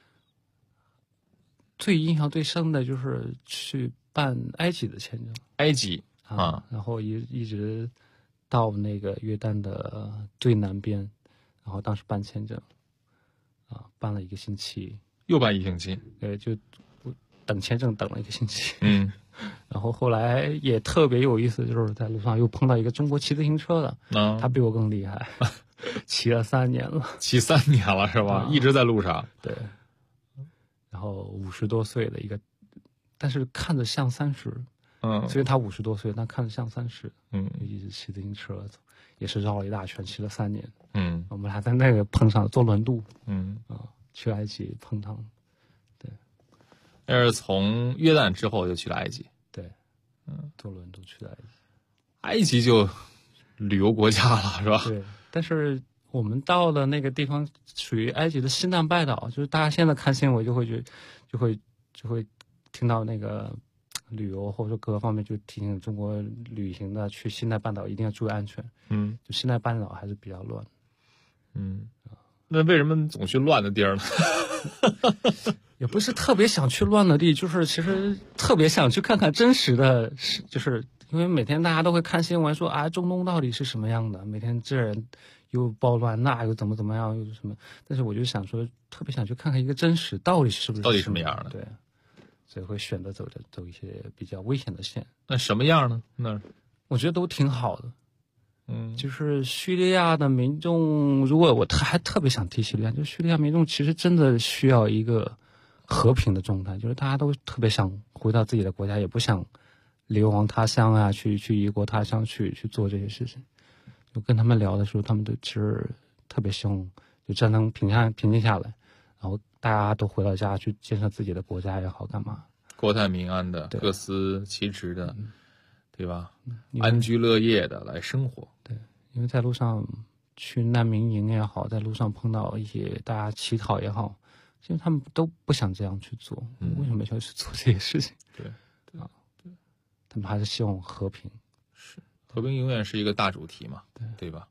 最印象最深的就是去办埃及的签证， 埃及然后一直到那个约旦的最南边，然后当时办签证，办了1个星期， 又办1星期， 对，就等签证等了1个星期，然后后来也特别有意思，就是在路上又碰到一个中国骑自行车的，他比我更厉害，骑了3年了， 骑3年了是吧？一直在路上， 对，然后50多岁的一个，但是看着像30。虽然他50多岁，但看着像30。一直骑自行车，也是绕了一大圈，骑了3年。我们还在那个碰上坐轮渡。去埃及碰趟。对， 那是从约旦之后就去了埃及。 对，坐轮渡去了埃及。 埃及就旅游国家了，是吧？ 对，但是我们到的那个地方属于埃及的西南半岛，就是大家现在看新闻就会听到那个。旅游或者说各个方面就提醒中国旅行的去西奈半岛一定要注意安全。就西奈半岛还是比较乱。 那为什么总去乱的地儿呢？ 也不是特别想去乱的地，就是其实特别想去看看真实的，就是因为每天大家都会看新闻说中东到底是什么样的，每天这人又暴乱，那又怎么样，又什么，但是我就想说特别想去看看一个真实到底是不是到底什么样的， 对。所以会选择走一些比较危险的线。 那什么样呢？那我觉得都挺好的。就是叙利亚的民众，如果我还特别想提叙利亚，就是叙利亚民众其实真的需要一个和平的状态，就是大家都特别想回到自己的国家，也不想流亡他乡啊，去异国他乡去做这些事情。就跟他们聊的时候，他们都其实特别希望就战争平静下来，然后大家都回到家去建设自己的国家也好，干嘛国泰民安的，各司其职的，对吧？安居乐业的来生活。 对，因为在路上去难民营也好，在路上碰到一些大家乞讨也好，其实他们都不想这样去做。为什么要去做这些事情？ 对， 他们还是希望和平。 是，和平永远是一个大主题嘛，对吧？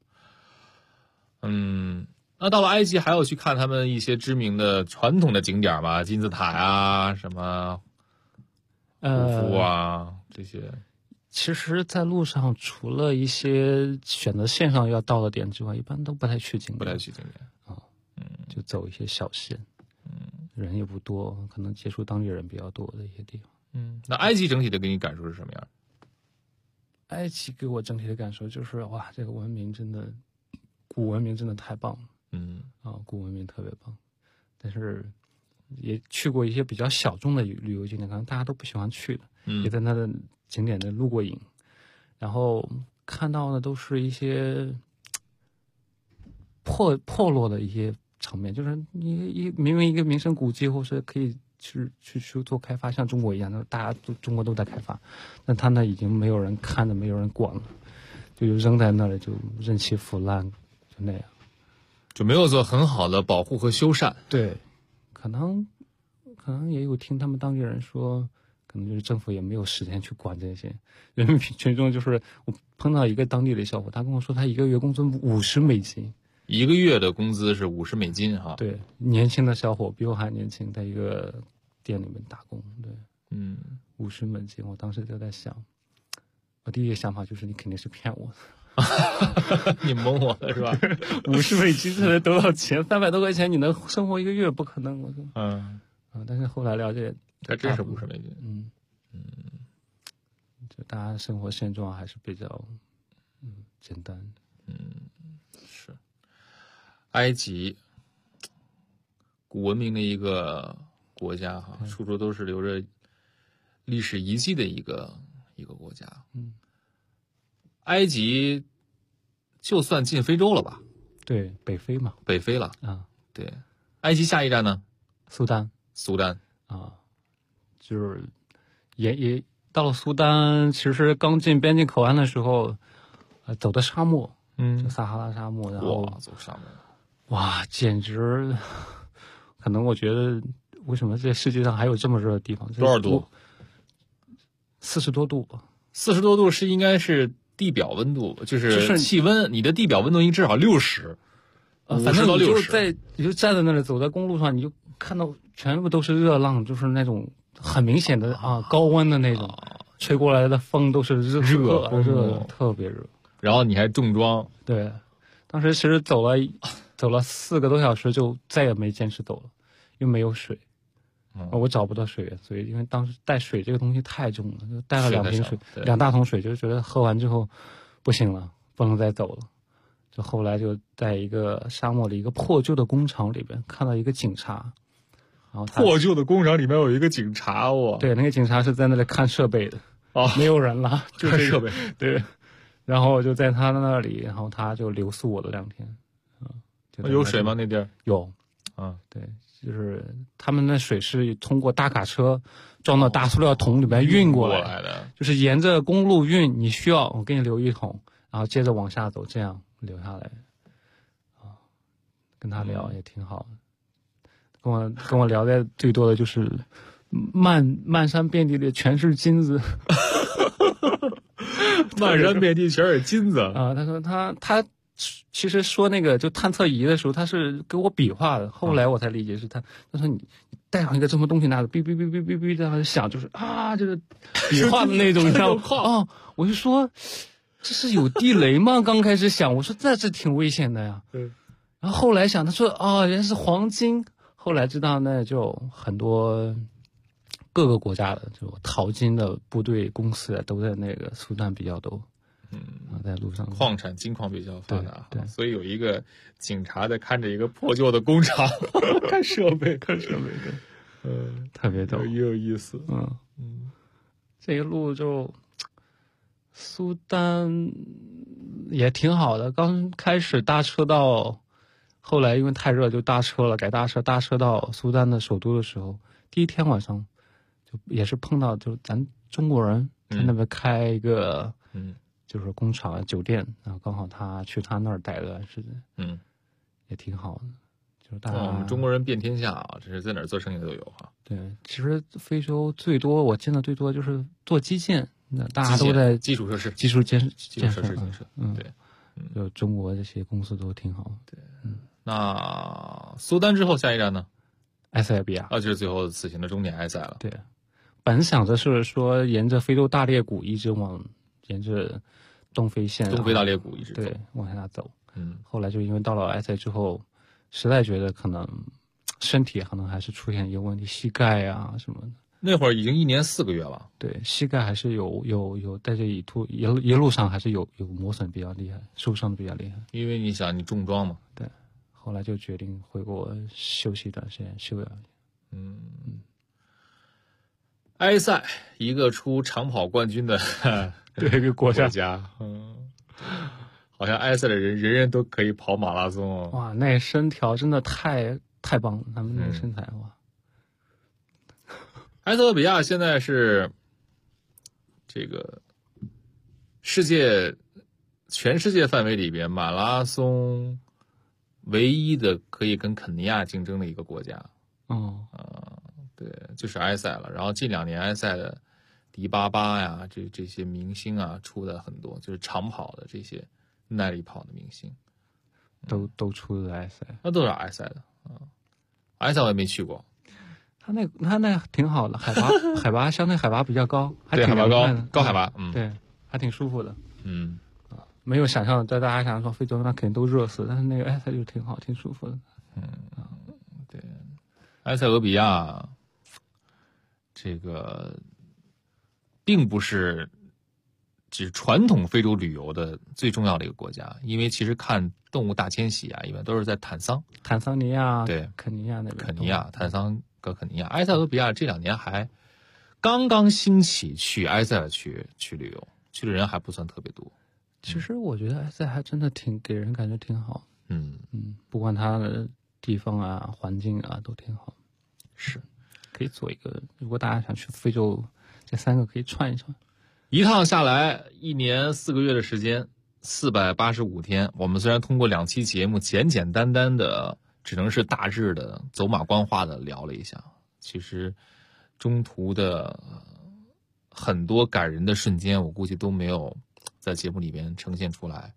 那到了埃及还要去看他们一些知名的传统的景点吧，金字塔啊，什么胡夫啊这些。 其实在路上除了一些选择线上要到的点之外，一般都不太去景点就走一些小线，人也不多，可能接触当地人比较多的一些地方。 那埃及整体的给你感受是什么样？ 埃及给我整体的感受就是哇，这个文明真的，古文明真的太棒了。古文明特别棒，但是也去过一些比较小众的旅游景点，可能大家都不喜欢去的，也在那的景点的露过营， 然后看到的都是一些破落的一些场面，就是明明一个名胜古迹，或是可以去做开发，像中国一样的，大家中国都在开发，但他那已经没有人看的，没有人管了，就扔在那里，就任其腐烂，就那样， 就没有做很好的保护和修缮。 对，可能也有听他们当地人说，可能就是政府也没有时间去管这些人民群众。就是我碰到一个当地的小伙，他跟我说，他一个月工资$50， 一个月的工资是$50哈。 对，年轻的小伙比我还年轻，在一个店里面打工。对，$50，我当时就在想，我第一个想法就是你肯定是骗我的。 你蒙我的是吧 ？$50才能多少钱？300多块钱你能生活一个月？不可能，我说。但是后来了解， 还真是$50。 就大家生活现状还是比较简单。 是。埃及，古文明的一个国家哈，处处都是留着历史遗迹的一个国家。埃及就算进非洲了吧？ 对，北非嘛。 北非了啊。 对，埃及下一站呢？ 苏丹啊，就是也到了苏丹，其实刚进边境口岸的时候，走的沙漠，就撒哈拉沙漠，然后走沙漠， 哇，简直，可能我觉得为什么这世界上还有这么热的地方？ 多少度 ？40多度吧。 40多度是应该是地表温度，就是气温，你的地表温度应该至少60， 反正你就站在那里，走在公路上，你就看到全部都是热浪，就是那种很明显的高温的那种，吹过来的风都是热，特别热。 然后你还重装。 对，当时其实走了4个多小时，就再也没坚持走了，因为没有水。我找不到水源，所以因为当时带水这个东西太重了，就带了2瓶水，2大桶水，就觉得喝完之后不行了，不能再走了。就后来就在一个沙漠里一个破旧的工厂里边看到一个警察，然后破旧的工厂里面有一个警察。 对，那个警察是在那里看设备的，没有人了， 看设备。 对，然后我就在他那里，然后他就留宿我了2天。 有水吗？那地儿有。对，就是他们那水是通过大卡车装到大塑料桶里面运过来的， 就是沿着公路运，你需要我给你留1桶，然后接着往下走，这样留下来。跟他聊也挺好的，跟我聊的最多的就是漫山遍地的全是金子。 漫山遍地全是金子啊！他说他其实说那个就探测仪的时候，他是给我比划的，后来我才理解是他说你带上一个什么东西，拿着哔哔哔哔哔哔这样响，就是就是比划的那种，你知道吗？我就说这是有地雷吗？刚开始想，我说这挺危险的呀。然后后来想，他说原来是黄金，后来知道那就很多各个国家的就淘金的部队公司都在那个苏丹比较多。在路上， 矿产金矿比较发达， 对， 所以有一个警察在看着一个破旧的工厂，看设备， 特别逗， 也有意思。 这一路就苏丹也挺好的。刚开始搭车到，后来因为太热就搭车了，改搭车到苏丹的首都的时候，第一天晚上就也是碰到就咱中国人在那边开一个就是工厂酒店，然后刚好他去他那儿待了段时间，也挺好的。就是大家我们中国人遍天下啊，这是在哪儿做生意的都有哈。 对，其实非洲我见的最多就是做基建，那大家都在基础设施建设， 对， 就中国这些公司都挺好。 对，那苏丹之后下一站呢？ 埃塞俄比亚就是最后此行的终点埃塞了。 对，本想着是说沿着非洲大裂谷一直沿着东非线， 东非大裂谷一直对往下走。后来就因为到了埃塞之后，实在觉得可能身体可能还是出现一个问题，膝盖啊什么的。 那会儿已经1年4个月了。 对，膝盖还是有在这一路上还是有磨损比较厉害，受伤的比较厉害。 因为你想你重装嘛。 对，后来就决定回国休息一段时间，休养。 埃塞，一个出长跑冠军的这个国家， 好像埃塞的人人都可以跑马拉松哦。 哇，那身条真的太棒了，他们那个身材哇。 埃塞俄比亚现在是这个全世界范围里边马拉松唯一的可以跟肯尼亚竞争的一个国家。对，就是埃塞了。然后近2年埃塞的迪巴巴呀，这些明星啊出的很多，就是长跑的这些耐力跑的明星， 都出了埃塞。 那都是埃塞的埃塞我也没去过。 他那挺好的，海拔相对海拔比较高，还挺海拔高海拔， 对，还挺舒服的。没有想象在大家想象说非洲那肯定都热死，但是那个埃塞就挺好，挺舒服的。 对，埃塞俄比亚这个并不是指传统非洲旅游的最重要的一个国家，因为其实看动物大迁徙啊，一般都是在坦桑尼亚、 对， 肯尼亚那边。 肯尼亚、坦桑和肯尼亚，埃塞俄比亚这2年还刚刚兴起去埃塞去旅游，去的人还不算特别多。 其实我觉得埃塞还真的给人感觉挺好。不管它的地方啊、环境啊都挺好。 是， 可以做一个，如果大家想去非洲，这3个可以串一串。 一趟下来1年4个月的时间，485天。我们虽然通过2期节目简简单单的，只能是大致的走马观花的聊了一下，其实中途的很多感人的瞬间，我估计都没有在节目里边呈现出来。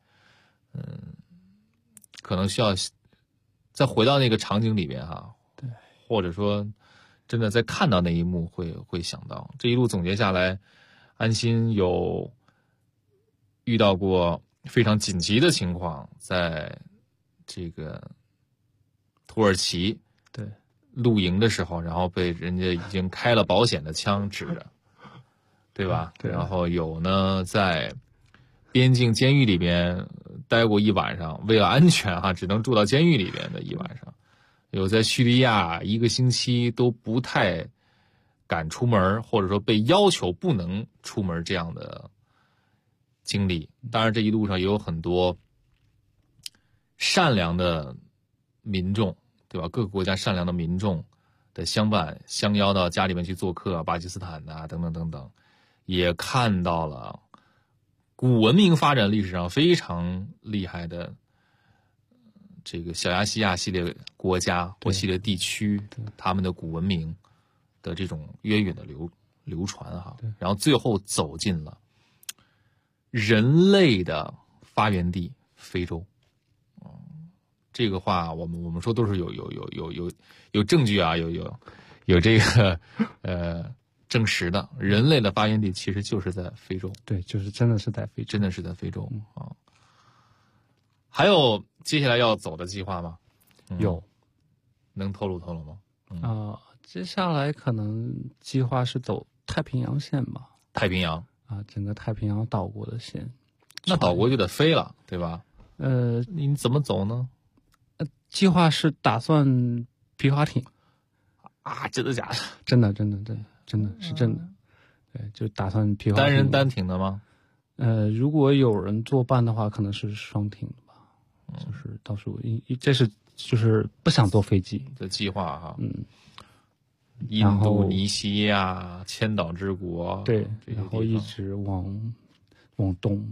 可能需要再回到那个场景里边对， 或者说真的在看到那一幕会想到。这一路总结下来，安心有遇到过非常紧急的情况，在这个土耳其对露营的时候，然后被人家已经开了保险的枪指着，对吧？ 对。 然后有呢，在边境监狱里边待过1晚上，为了安全只能住到监狱里边的1晚上。有在叙利亚1个星期都不太敢出门，或者说被要求不能出门这样的经历。当然这一路上也有很多善良的民众，对吧？各个国家善良的民众的相伴相邀到家里面去做客，巴基斯坦的等等等等，也看到了古文明发展历史上非常厉害的这个小亚细亚系列国家或系列地区，他们的古文明的这种渊源的流传然后最后走进了人类的发源地非洲。这个话我们说都是有证据有这个证实的，人类的发源地其实就是在非洲。 对，就是真的是在非洲， 真的是在非洲还有接下来要走的计划吗？ 有， 能透露吗？ 接下来可能计划是走太平洋线吧。 太平洋整个太平洋岛国的线。 那岛国就得飞了，对吧？你怎么走呢？ 计划是打算皮划艇。 真的假的？ 真的是真的。对，就打算皮划艇。 单人单艇的吗？ 如果有人作伴的话，可能是双艇的吧。就是到时候这是就是不想坐飞机的计划印度尼西亚、千岛之国， 对，然后一直往东，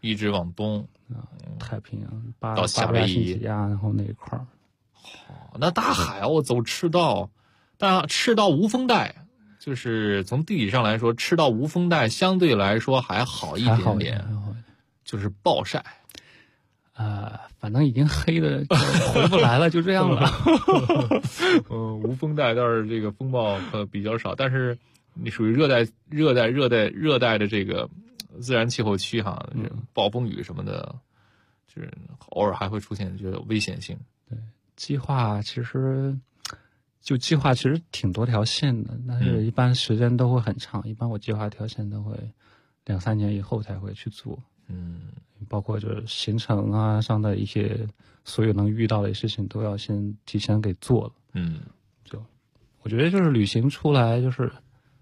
太平洋到夏威夷然后那一块儿。 那大海我走赤道，但赤道无风带，就是从地理上来说，赤道无风带相对来说还好一点点，就是暴晒。 反正已经黑的回不来了，就这样了。 无风带倒是这个风暴比较少，但是你属于热带的这个自然气候区暴风雨什么的，就是偶尔还会出现这个危险性。 对，计划其实挺多条线的，但是一般时间都会很长，一般我计划条线都会2-3年以后才会去做。包括就是行程上的一些所有能遇到的事情都要先提前给做了。 嗯， 就我觉得就是旅行出来就是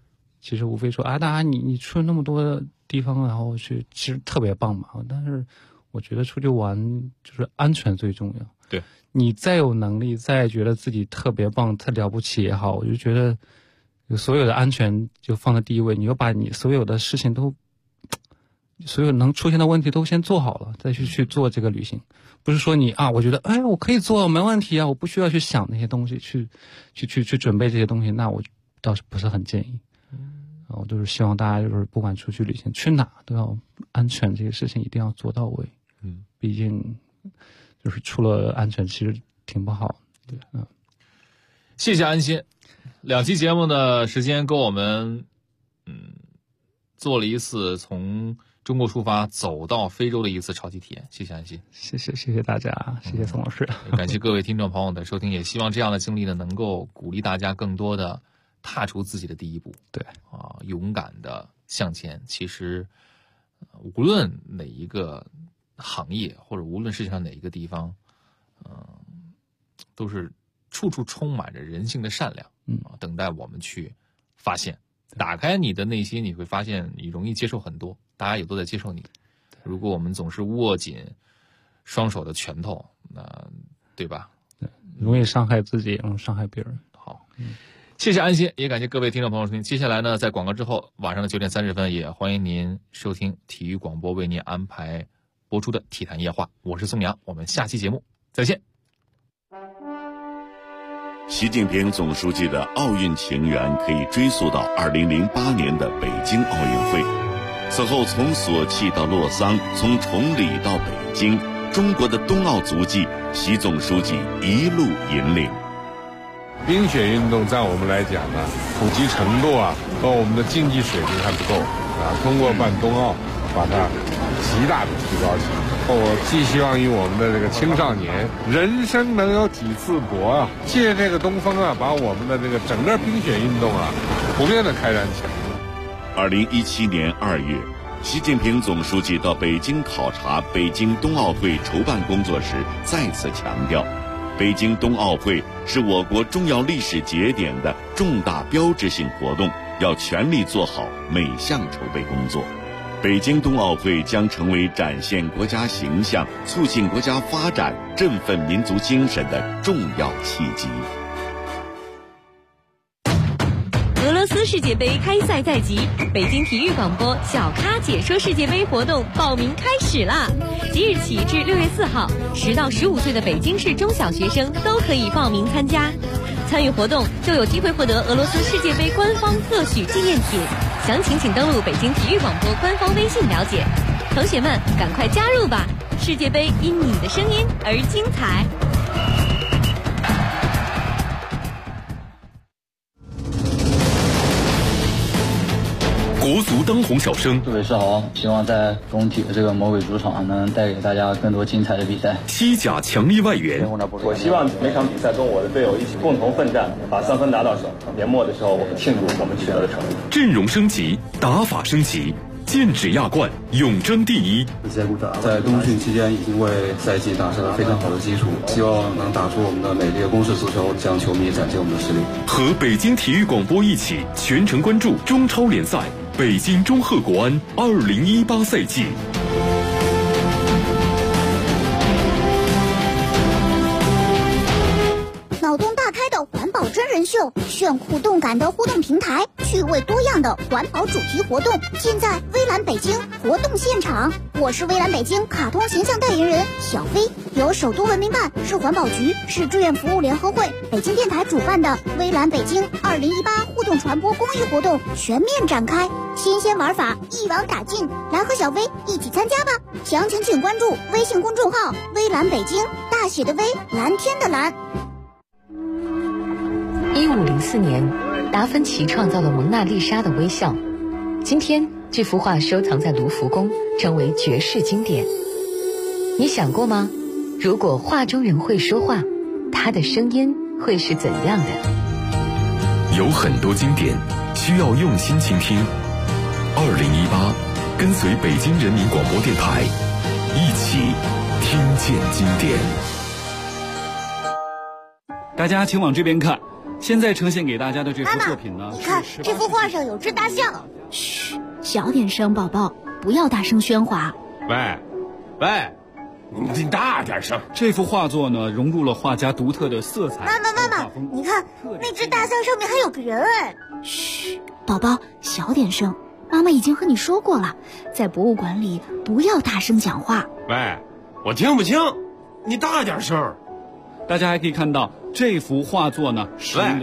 其实无非说啊，大家你去了那么多地方，然后其实特别棒嘛。但是我觉得出去玩就是安全最重要。 对， 你再有能力，再觉得自己特别棒、特了不起也好，我就觉得所有的安全就放在第一位。你要把你所有的事情都，所有能出现的问题都先做好了，再去做这个旅行。不是说你啊，我觉得哎，我可以做，没问题啊，我不需要去想那些东西，去准备这些东西，那我倒是不是很建议。我就是希望大家就是不管出去旅行去哪都要安全，这个事情一定要做到位。毕竟就是出了安全其实挺不好。对， 谢谢安心，2期节目的时间跟我们做了一次从中国出发走到非洲的一次超级体验。谢谢安心， 谢谢大家，谢谢宋老师， 感谢各位听众朋友的收听，也希望这样的经历呢能够鼓励大家更多的踏出自己的第一步。 对勇敢的向前。其实无论哪一个行业或者无论世界上哪一个地方，都是处处充满着人性的善良，等待我们去发现。打开你的内心，你会发现你容易接受很多，大家也都在接受你。如果我们总是握紧双手的拳头，那对吧？ 对，容易伤害自己，也容易伤害别人。 好，谢谢安心，也感谢各位听众朋友收听。接下来呢，在广告之后，晚上的9点30分，也欢迎您收听体育广播为您安排播出的体坛夜话。我是宋阳，我们下期节目再见。 习近平总书记的奥运情缘可以追溯到2008年的北京奥运会。此后从索契到洛桑，从崇礼到北京，中国的冬奥足迹，习总书记一路引领。 冰雪运动在我们来讲呢，普及程度和我们的竞技水平还不够通过办冬奥，把它极大的提高起来。我寄希望于我们的这个青少年，人生能有几次搏借这个东风把我们的这个整个冰雪运动普遍的开展起来。 2017年2月，习近平总书记到北京考察北京冬奥会筹办工作时，再次强调，北京冬奥会是我国重要历史节点的重大标志性活动，要全力做好每项筹备工作。北京冬奥会将成为展现国家形象、促进国家发展、振奋民族精神的重要契机。 俄罗斯世界杯开赛在即，北京体育广播小咖解说世界杯活动报名开始啦！即日起至6月4号，10到15岁的北京市中小学生都可以报名参加。参与活动就有机会获得俄罗斯世界杯官方特许纪念品，详情请登录北京体育广播官方微信了解。同学们，赶快加入吧！世界杯因你的声音而精彩。 国足当红小生， 各位是好，希望在中体的这个魔鬼主场能带给大家更多精彩的比赛。 西甲强力外援， 我希望每场比赛跟我的队友一起共同奋战，把3分拿到手。年末的时候，我们庆祝我们取得的成绩。 阵容升级，打法升级，剑指亚冠，永争第一。 在冬训期间已经为赛季打下了非常好的基础，希望能打出我们的美丽的攻势足球，向球迷展现我们的实力。 和北京体育广播一起全程关注中超联赛。北京中赫国安2018赛季。 脑洞大开的环保真人秀，炫酷动感的互动平台，趣味多样的环保主题活动，尽在微蓝北京活动现场。我是微蓝北京卡通形象代言人小飞，由首都文明办、市环保局、市志愿服务联合会、北京电台主办的微蓝北京2018互动传播公益活动全面展开，新鲜玩法一网打尽，来和小飞一起参加吧！详情请关注微信公众号微蓝北京，大写的微，蓝天的蓝。 1504年，达芬奇创造了蒙娜丽莎的微笑。今天，这幅画收藏在卢浮宫，成为绝世经典。你想过吗？如果画中人会说话，他的声音会是怎样的？ 有很多经典需要用心倾听。2018，跟随北京人民广播电台，一起听见经典。 大家请往这边看， 现在呈现给大家的这幅作品呢， 你看这幅画上有只大象。 嘘，小点声，宝宝，不要大声喧哗。 喂，你大点声。 这幅画作呢，融入了画家独特的色彩。 妈妈，你看那只大象上面还有个人哎。 嘘，宝宝，小点声。妈妈已经和你说过了，在博物馆里不要大声讲话。 喂，我听不清，你大点声。 大家还可以看到这幅画作呢， 喂。